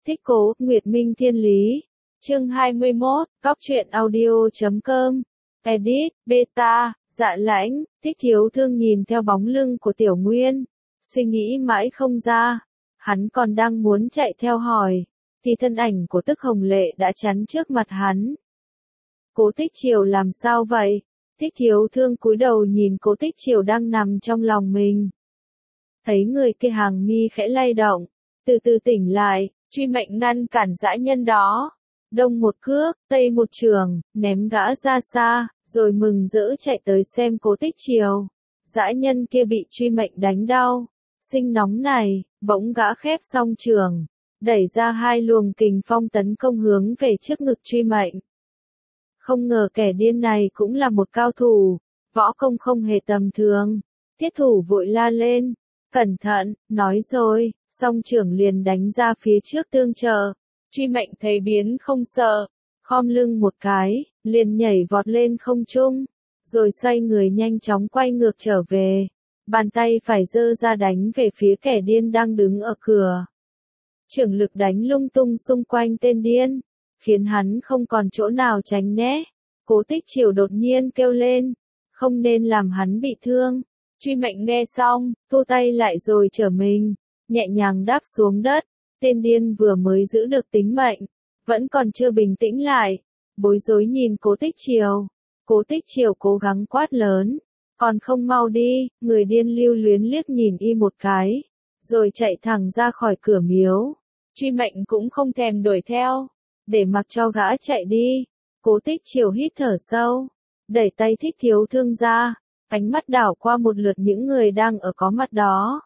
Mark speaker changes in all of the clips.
Speaker 1: Thích Cố, Nguyệt Minh Thiên Lý. Chương 21, Cóc truyện audio.com. Edit, Beta, Dạ Lãnh. Thích Thiếu Thương nhìn theo bóng lưng của Tiểu Nguyên, suy nghĩ mãi không ra. Hắn còn đang muốn chạy theo hỏi, thì thân ảnh của Tức Hồng Lệ đã chắn trước mặt hắn. Cố Tích Triều làm sao vậy? Thích Thiếu Thương cúi đầu nhìn Cố Tích Triều đang nằm trong lòng mình. Thấy người kia hàng mi khẽ lay động, từ từ tỉnh lại, truy mệnh ngăn cản dã nhân đó. Đông một cước, tây một trường, ném gã ra xa, rồi mừng rỡ chạy tới xem Cố Tích Triều. Dã nhân kia bị truy mệnh đánh đau, sinh nóng này, bỗng gã khép xong trường, đẩy ra hai luồng kình phong tấn công hướng về trước ngực truy mệnh. Không ngờ kẻ điên này cũng là một cao thủ, võ công không hề tầm thường. Thiết thủ vội la lên, cẩn thận, nói rồi, song trưởng liền đánh ra phía trước tương trợ. Truy mệnh thấy biến không sợ, khom lưng một cái, liền nhảy vọt lên không trung, rồi xoay người nhanh chóng quay ngược trở về. Bàn tay phải giơ ra đánh về phía kẻ điên đang đứng ở cửa. Trưởng lực đánh lung tung xung quanh tên điên, khiến hắn không còn chỗ nào tránh né. Cố Tích Triều đột nhiên kêu lên, không nên làm hắn bị thương. Truy mệnh nghe xong, thu tay lại rồi trở mình, nhẹ nhàng đáp xuống đất. Tên điên vừa mới giữ được tính mệnh, vẫn còn chưa bình tĩnh lại, bối rối nhìn Cố Tích Triều. Cố Tích Triều cố gắng quát lớn, còn không mau đi. Người điên lưu luyến liếc nhìn y một cái, rồi chạy thẳng ra khỏi cửa miếu. Truy mệnh cũng không thèm đuổi theo, để mặc cho gã chạy đi. Cố Tích Triều hít thở sâu, đẩy tay Thích Thiếu Thương ra, ánh mắt đảo qua một lượt những người đang ở có mặt đó.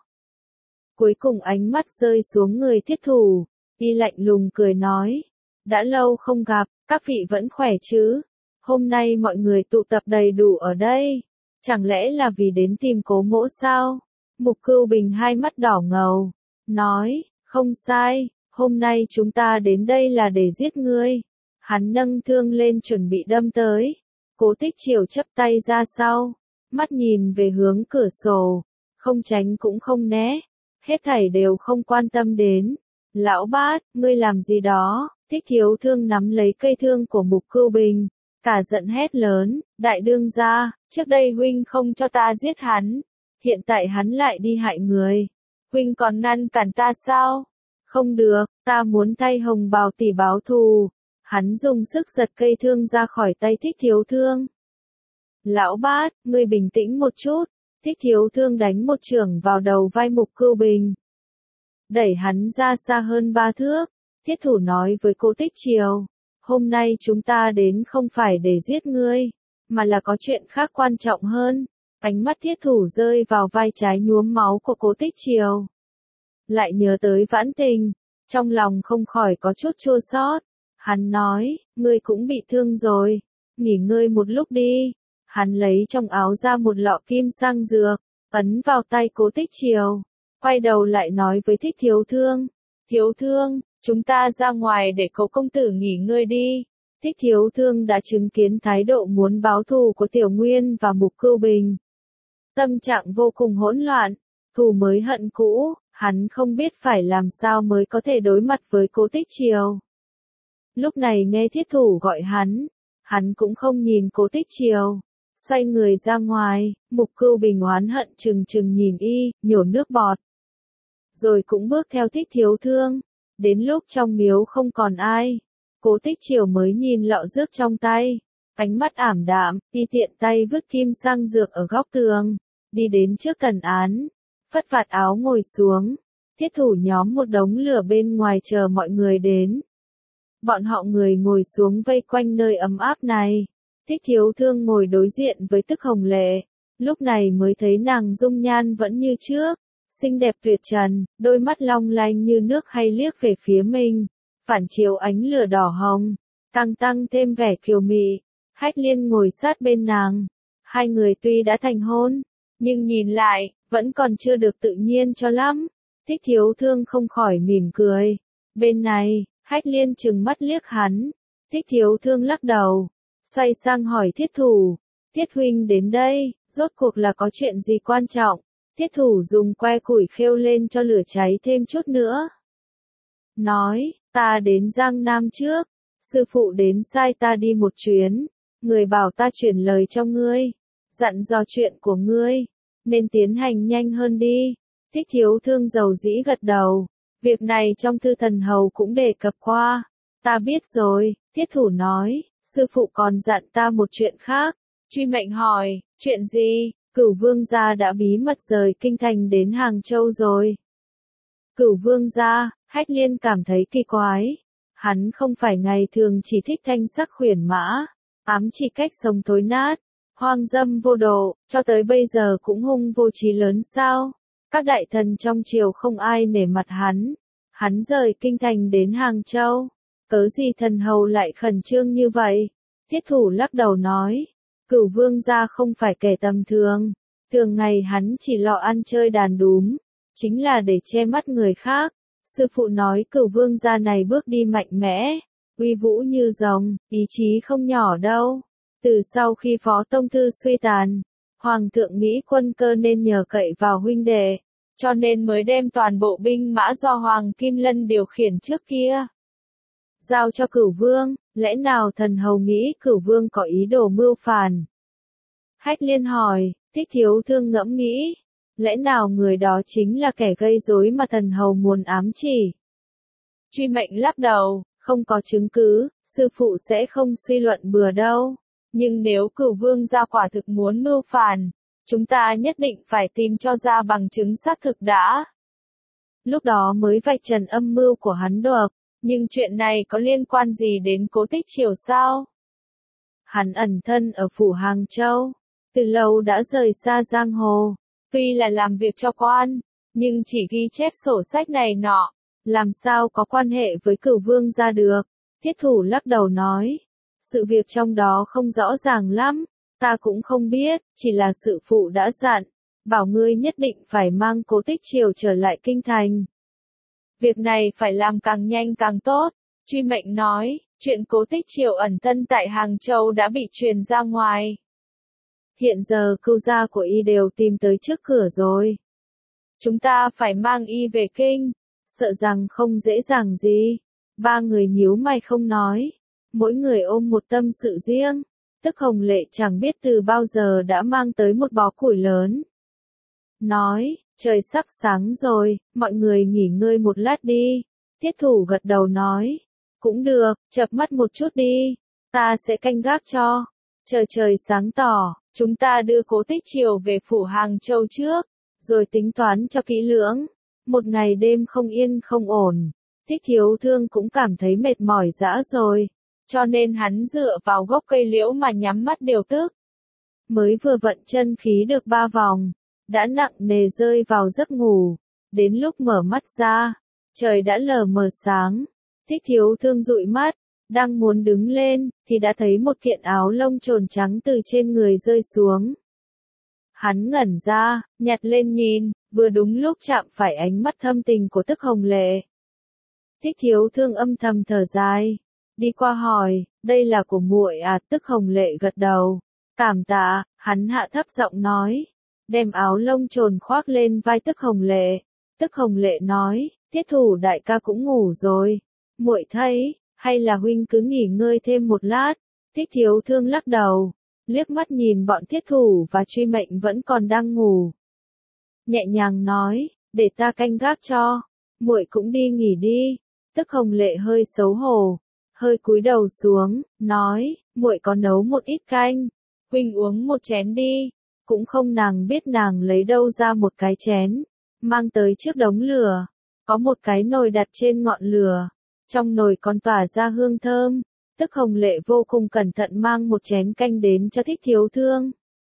Speaker 1: Cuối cùng ánh mắt rơi xuống người thiết thủ, y lạnh lùng cười nói, đã lâu không gặp, các vị vẫn khỏe chứ? Hôm nay mọi người tụ tập đầy đủ ở đây, chẳng lẽ là vì đến tìm Cố Mỗ sao? Mục Cưu Bình hai mắt đỏ ngầu, nói, không sai, hôm nay chúng ta đến đây là để giết ngươi. Hắn nâng thương lên chuẩn bị đâm tới. Cố Tích Triều chắp tay ra sau, mắt nhìn về hướng cửa sổ, không tránh cũng không né, hết thảy đều không quan tâm đến. Lão Bát, ngươi làm gì đó? Thích Thiếu Thương nắm lấy cây thương của Mục Cưu Bình, cả giận hét lớn, đại đương gia, trước đây huynh không cho ta giết hắn, hiện tại hắn lại đi hại người, huynh còn ngăn cản ta sao? Không được, ta muốn thay Hồng Bào tỷ báo thù. Hắn dùng sức giật cây thương ra khỏi tay Thích Thiếu Thương. Lão Bát, ngươi bình tĩnh một chút. Thích Thiếu Thương đánh một chưởng vào đầu vai Mục Cưu Bình, đẩy hắn ra xa hơn 3 thước. Thiết thủ nói với Cố Tích Triều, hôm nay chúng ta đến không phải để giết ngươi, mà là có chuyện khác quan trọng hơn. Ánh mắt thiết thủ rơi vào vai trái nhuốm máu của Cố Tích Triều. Lại nhớ tới Vãn Tình, trong lòng không khỏi có chút chua xót. Hắn nói, ngươi cũng bị thương rồi, nghỉ ngơi một lúc đi. Hắn lấy trong áo ra một lọ kim sang dược, ấn vào tay Cố Tích Triều, quay đầu lại nói với Thích Thiếu Thương, Thiếu Thương, chúng ta ra ngoài để Cố công tử nghỉ ngơi đi. Thích Thiếu Thương đã chứng kiến thái độ muốn báo thù của Tiểu Nguyên và Mục Cưu Bình. Tâm trạng vô cùng hỗn loạn, thù mới hận cũ, hắn không biết phải làm sao mới có thể đối mặt với Cố Tích Triều. Lúc này nghe thiết thủ gọi hắn cũng không nhìn Cố Tích Triều, xoay người ra ngoài. Mục Cưu Bình oán hận trừng trừng nhìn y, nhổ nước bọt. Rồi cũng bước theo Thích Thiếu Thương, đến lúc trong miếu không còn ai, Cố Tích Triều mới nhìn lọ dược trong tay, ánh mắt ảm đạm, y tiện tay vứt kim sang dược ở góc tường, đi đến trước tần án, phất vạt áo ngồi xuống. Thiết thủ nhóm một đống lửa bên ngoài chờ mọi người đến. Bọn họ người ngồi xuống vây quanh nơi ấm áp này. Thích Thiếu Thương ngồi đối diện với Tức Hồng Lệ, lúc này mới thấy nàng dung nhan vẫn như trước, xinh đẹp tuyệt trần, đôi mắt long lanh như nước hay liếc về phía mình, phản chiếu ánh lửa đỏ hồng, càng tăng thêm vẻ kiều mị. Hách Liên ngồi sát bên nàng, hai người tuy đã thành hôn, nhưng nhìn lại, vẫn còn chưa được tự nhiên cho lắm. Thích Thiếu Thương không khỏi mỉm cười. Bên này, Hách Liên trừng mắt liếc hắn. Thích Thiếu Thương lắc đầu, xoay sang hỏi thiết thủ, Thiết huynh đến đây, rốt cuộc là có chuyện gì quan trọng? Thiết thủ dùng que củi khêu lên cho lửa cháy thêm chút nữa. Nói, Ta đến Giang Nam trước, sư phụ đến sai ta đi một chuyến, người bảo ta chuyển lời cho ngươi, dặn dò chuyện của ngươi, nên tiến hành nhanh hơn đi. Thích Thiếu Thương dầu dĩ gật đầu, việc này trong thư thần hầu cũng đề cập qua, ta biết rồi, Thiết Thủ nói, sư phụ còn dặn ta một chuyện khác. Truy Mệnh hỏi, chuyện gì? Cửu Vương gia đã bí mật rời kinh thành đến Hàng Châu rồi. Cửu Vương gia, Hách Liên cảm thấy kỳ quái. Hắn không phải ngày thường chỉ thích thanh sắc khuyển mã, ám chỉ cách sống thối nát, hoang dâm vô độ, cho tới bây giờ cũng hung vô chí lớn sao? Các đại thần trong triều không ai nể mặt hắn. Hắn rời kinh thành đến Hàng Châu, cớ gì thần hầu lại khẩn trương như vậy? Thiết Thủ lắc đầu nói, Cửu Vương gia không phải kẻ tầm thường, thường ngày hắn chỉ lo ăn chơi đàn đúm, chính là để che mắt người khác. Sư phụ nói Cửu Vương gia này bước đi mạnh mẽ, uy vũ như rồng, ý chí không nhỏ đâu. Từ sau khi Phó Tông Thư suy tàn, Hoàng thượng nghĩ quân cơ nên nhờ cậy vào huynh đệ, cho nên mới đem toàn bộ binh mã do Hoàng Kim Lân điều khiển trước kia giao cho Cửu Vương. Lẽ nào thần hầu nghĩ Cửu Vương có ý đồ mưu phản? Hách Liên hỏi. Thích Thiếu Thương ngẫm nghĩ, lẽ nào người đó chính là kẻ gây rối mà thần hầu muốn ám chỉ? Truy Mệnh lắc đầu, không có chứng cứ, sư phụ sẽ không suy luận bừa đâu. Nhưng nếu Cửu Vương gia quả thực muốn mưu phản, chúng ta nhất định phải tìm cho ra bằng chứng xác thực đã. Lúc đó mới vạch trần âm mưu của hắn được, nhưng chuyện này có liên quan gì đến Cố Tích Triều sao? Hắn ẩn thân ở phủ Hàng Châu, từ lâu đã rời xa giang hồ, tuy là làm việc cho quan, nhưng chỉ ghi chép sổ sách này nọ, làm sao có quan hệ với Cửu Vương gia được? Thiết Thủ lắc đầu nói, sự việc trong đó không rõ ràng lắm, ta cũng không biết, chỉ là sư phụ đã dặn, bảo ngươi nhất định phải mang Cố Tích Triều trở lại kinh thành. Việc này phải làm càng nhanh càng tốt. Truy Mệnh nói, chuyện Cố Tích Triều ẩn thân tại Hàng Châu đã bị truyền ra ngoài. Hiện giờ cưu gia của y đều tìm tới trước cửa rồi. Chúng ta phải mang y về kinh, sợ rằng không dễ dàng gì. Ba người nhíu mày không nói, mỗi người ôm một tâm sự riêng. Tức Hồng Lệ chẳng biết từ bao giờ đã mang tới một bó củi lớn. Nói, trời sắp sáng rồi, mọi người nghỉ ngơi một lát đi. Thiết Thủ gật đầu nói, cũng được, chợp mắt một chút đi, ta sẽ canh gác cho. Chờ trời sáng tỏ, chúng ta đưa Cố Tích Triều về phủ Hàng Châu trước, rồi tính toán cho kỹ lưỡng. Một ngày đêm không yên không ổn, Thích Thiếu Thương cũng cảm thấy mệt mỏi dã rồi, cho nên hắn dựa vào gốc cây liễu mà nhắm mắt điều tức. Mới vừa vận chân khí được 3 vòng, đã nặng nề rơi vào giấc ngủ. Đến lúc mở mắt ra, trời đã lờ mờ sáng. Thích Thiếu Thương dụi mắt, đang muốn đứng lên, thì đã thấy một kiện áo lông trồn trắng từ trên người rơi xuống. Hắn ngẩn ra, nhặt lên nhìn, vừa đúng lúc chạm phải ánh mắt thâm tình của Tức Hồng Lệ. Thích Thiếu Thương âm thầm thở dài, đi qua hỏi, đây là của muội à? Tức Hồng Lệ gật đầu, cảm tạ. Hắn hạ thấp giọng nói, đem áo lông trồn khoác lên vai Tức Hồng Lệ. Tức Hồng Lệ nói, Thiết Thủ đại ca cũng ngủ rồi, muội thấy, hay là huynh cứ nghỉ ngơi thêm một lát. Thích Thiếu Thương lắc đầu, liếc mắt nhìn bọn Thiết Thủ và Truy Mệnh vẫn còn đang ngủ, nhẹ nhàng nói, để ta canh gác cho, muội cũng đi nghỉ đi. Tức Hồng Lệ hơi xấu hổ, hơi cúi đầu xuống, nói, muội có nấu một ít canh, huynh uống một chén đi. Cũng không nàng biết nàng lấy đâu ra một cái chén, mang tới trước đống lửa, có một cái nồi đặt trên ngọn lửa, trong nồi còn tỏa ra hương thơm. Tức Hồng Lệ vô cùng cẩn thận mang một chén canh đến cho Thích Thiếu Thương.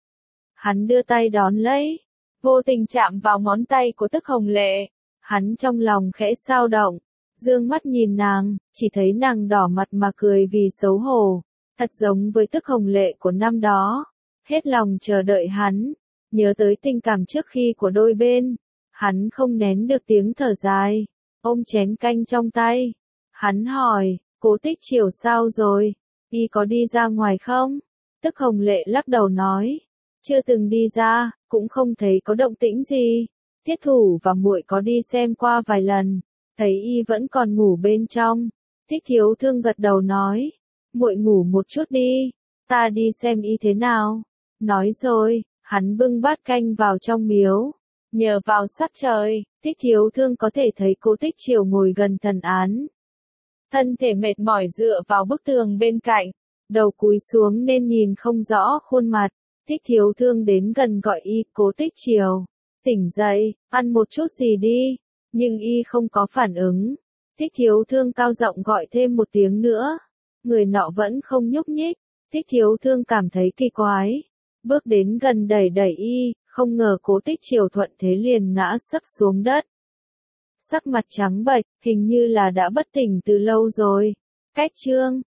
Speaker 1: Hắn đưa tay đón lấy, vô tình chạm vào ngón tay của Tức Hồng Lệ. Hắn trong lòng khẽ xao động, dương mắt nhìn nàng, chỉ thấy nàng đỏ mặt mà cười vì xấu hổ, thật giống với Tức Hồng Lệ của năm đó. Hết lòng chờ đợi hắn, nhớ tới tình cảm trước khi của đôi bên, hắn không nén được tiếng thở dài, ôm chén canh trong tay. Hắn hỏi, Cố Tích Triều sao rồi, y có đi ra ngoài không? Tức Hồng Lệ lắc đầu nói, chưa từng đi ra, cũng không thấy có động tĩnh gì. Thiết Thủ và muội có đi xem qua vài lần, Thấy y vẫn còn ngủ bên trong, Thích Thiếu Thương gật đầu nói, muội ngủ một chút đi, ta đi xem y thế nào. Nói rồi, hắn bưng bát canh vào trong miếu. Nhờ vào sắc trời, Thích Thiếu Thương có thể thấy Cố Tích Triều ngồi gần thần án. Thân thể mệt mỏi dựa vào bức tường bên cạnh, đầu cúi xuống nên nhìn không rõ khuôn mặt. Thích Thiếu Thương đến gần gọi y, Cố Tích Triều, tỉnh dậy, ăn một chút gì đi. Nhưng y không có phản ứng. Thích Thiếu Thương cao giọng gọi thêm một tiếng nữa. Người nọ vẫn không nhúc nhích. Thích Thiếu Thương cảm thấy kỳ quái. Bước đến gần đẩy đẩy y, không ngờ Cố Tích Triều thuận thế liền ngã sấp xuống đất. Sắc mặt trắng bệch, hình như là đã bất tỉnh từ lâu rồi. Cách chương